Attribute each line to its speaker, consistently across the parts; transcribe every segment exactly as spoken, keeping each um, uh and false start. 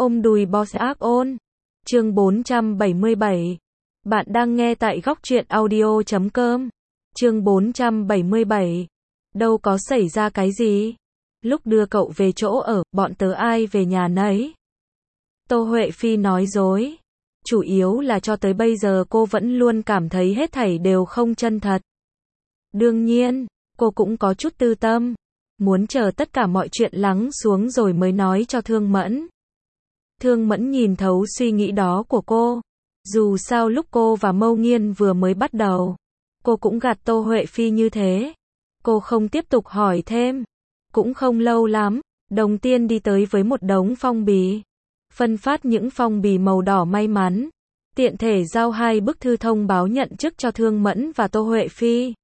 Speaker 1: Ôm đùi boss ác ôn. Chương bốn trăm bảy mươi bảy. Bạn đang nghe tại góc truyện audio chấm com. Chương bốn trăm bảy mươi bảy. Đâu có xảy ra cái gì. Lúc đưa cậu về chỗ ở, bọn tớ ai về nhà nấy. Tô Huệ Phi nói dối. Chủ yếu là cho tới bây giờ cô vẫn luôn cảm thấy hết thảy đều không chân thật. Đương nhiên, cô cũng có chút tư tâm. Muốn chờ tất cả mọi chuyện lắng xuống rồi mới nói cho Thương Mẫn. Thương Mẫn nhìn thấu suy nghĩ đó của cô. Dù sao lúc cô và Mâu Nghiên vừa mới bắt đầu, cô cũng gạt Tô Huệ Phi như thế. Cô không tiếp tục hỏi thêm. Cũng không lâu lắm, Đồng Tiên đi tới với một đống phong bì. Phân phát những phong bì màu đỏ may mắn. Tiện thể giao hai bức thư thông báo nhận chức cho Thương Mẫn và Tô Huệ Phi.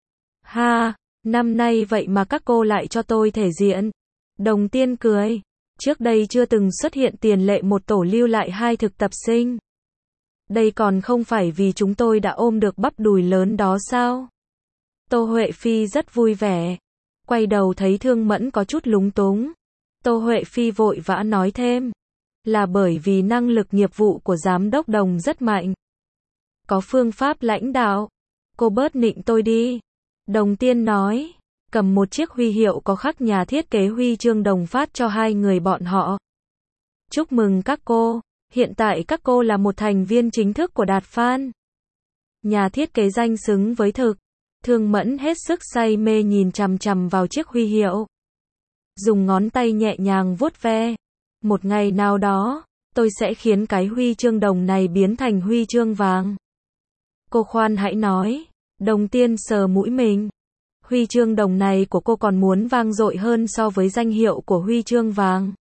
Speaker 1: Ha, năm nay vậy mà các cô lại cho tôi thể diện. Đồng Tiên cười. Trước đây chưa từng xuất hiện tiền lệ một tổ lưu lại hai thực tập sinh. Đây còn không phải vì chúng tôi đã ôm được bắp đùi lớn đó sao? Tô Huệ Phi rất vui vẻ. Quay đầu thấy Thương Mẫn có chút lúng túng. Tô Huệ Phi vội vã nói thêm. Là bởi vì năng lực nghiệp vụ của giám đốc Đồng rất mạnh. Có phương pháp lãnh đạo. Cô bớt nịnh tôi đi. Đồng Tiên nói. Cầm một chiếc huy hiệu có khắc nhà thiết kế huy chương Đồng phát cho hai người bọn họ. Chúc mừng các cô. Hiện tại các cô là một thành viên chính thức của Đạt Phan. Nhà thiết kế danh xứng với thực. Thương Mẫn hết sức say mê nhìn chằm chằm vào chiếc huy hiệu. Dùng ngón tay nhẹ nhàng vuốt ve. Một ngày nào đó, tôi sẽ khiến cái huy chương đồng này biến thành huy chương vàng. Cô khoan hãy nói. Đồng Tiên sờ mũi mình. Huy chương đồng này của cô còn muốn vang dội hơn so với danh hiệu của huy chương vàng.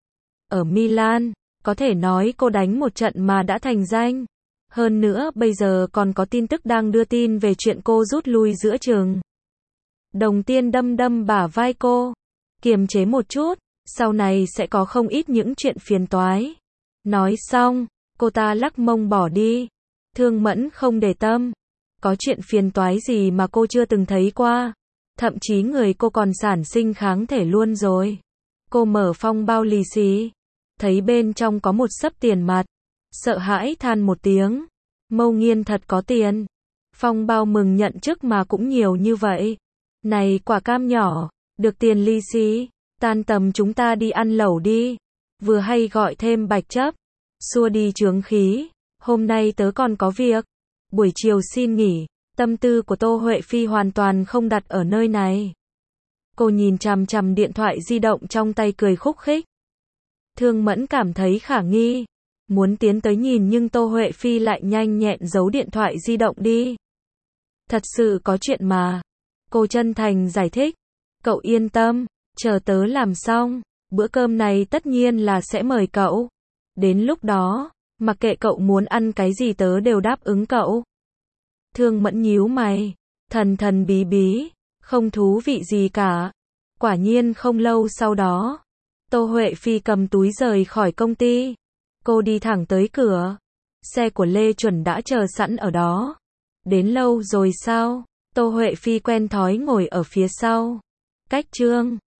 Speaker 1: Ở Milan, có thể nói cô đánh một trận mà đã thành danh. Hơn nữa bây giờ còn có tin tức đang đưa tin về chuyện cô rút lui giữa chừng. Đồng Tiên đâm đâm bả vai cô. Kiềm chế một chút, sau này sẽ có không ít những chuyện phiền toái. Nói xong, cô ta lắc mông bỏ đi. Thương Mẫn không để tâm. Có chuyện phiền toái gì mà cô chưa từng thấy qua. Thậm chí người cô còn sản sinh kháng thể luôn rồi. Cô mở phong bao lì xì. Thấy bên trong có một xấp tiền mặt. Sợ hãi than một tiếng. Mâu Nghiên thật có tiền. Phong bao mừng nhận chức mà cũng nhiều như vậy. Này quả cam nhỏ, được tiền lì xì, tan tầm chúng ta đi ăn lẩu đi. Vừa hay gọi thêm bạch chấp. Xua đi chướng khí. Hôm nay tớ còn có việc. Buổi chiều xin nghỉ. Tâm tư của Tô Huệ Phi hoàn toàn không đặt ở nơi này. Cô nhìn chằm chằm điện thoại di động trong tay cười khúc khích. Thương Mẫn cảm thấy khả nghi. Muốn tiến tới nhìn nhưng Tô Huệ Phi lại nhanh nhẹn giấu điện thoại di động đi. Thật sự có chuyện mà. Cô chân thành giải thích. Cậu yên tâm, chờ tớ làm xong. Bữa cơm này tất nhiên là sẽ mời cậu. Đến lúc đó, mặc kệ cậu muốn ăn cái gì tớ đều đáp ứng cậu. Thương Mẫn nhíu mày. Thần thần bí bí. Không thú vị gì cả. Quả nhiên không lâu sau đó. Tô Huệ Phi cầm túi rời khỏi công ty. Cô đi thẳng tới cửa. Xe của Lê Chuẩn đã chờ sẵn ở đó. Đến lâu rồi sao? Tô Huệ Phi quen thói ngồi ở phía sau. Cách Trương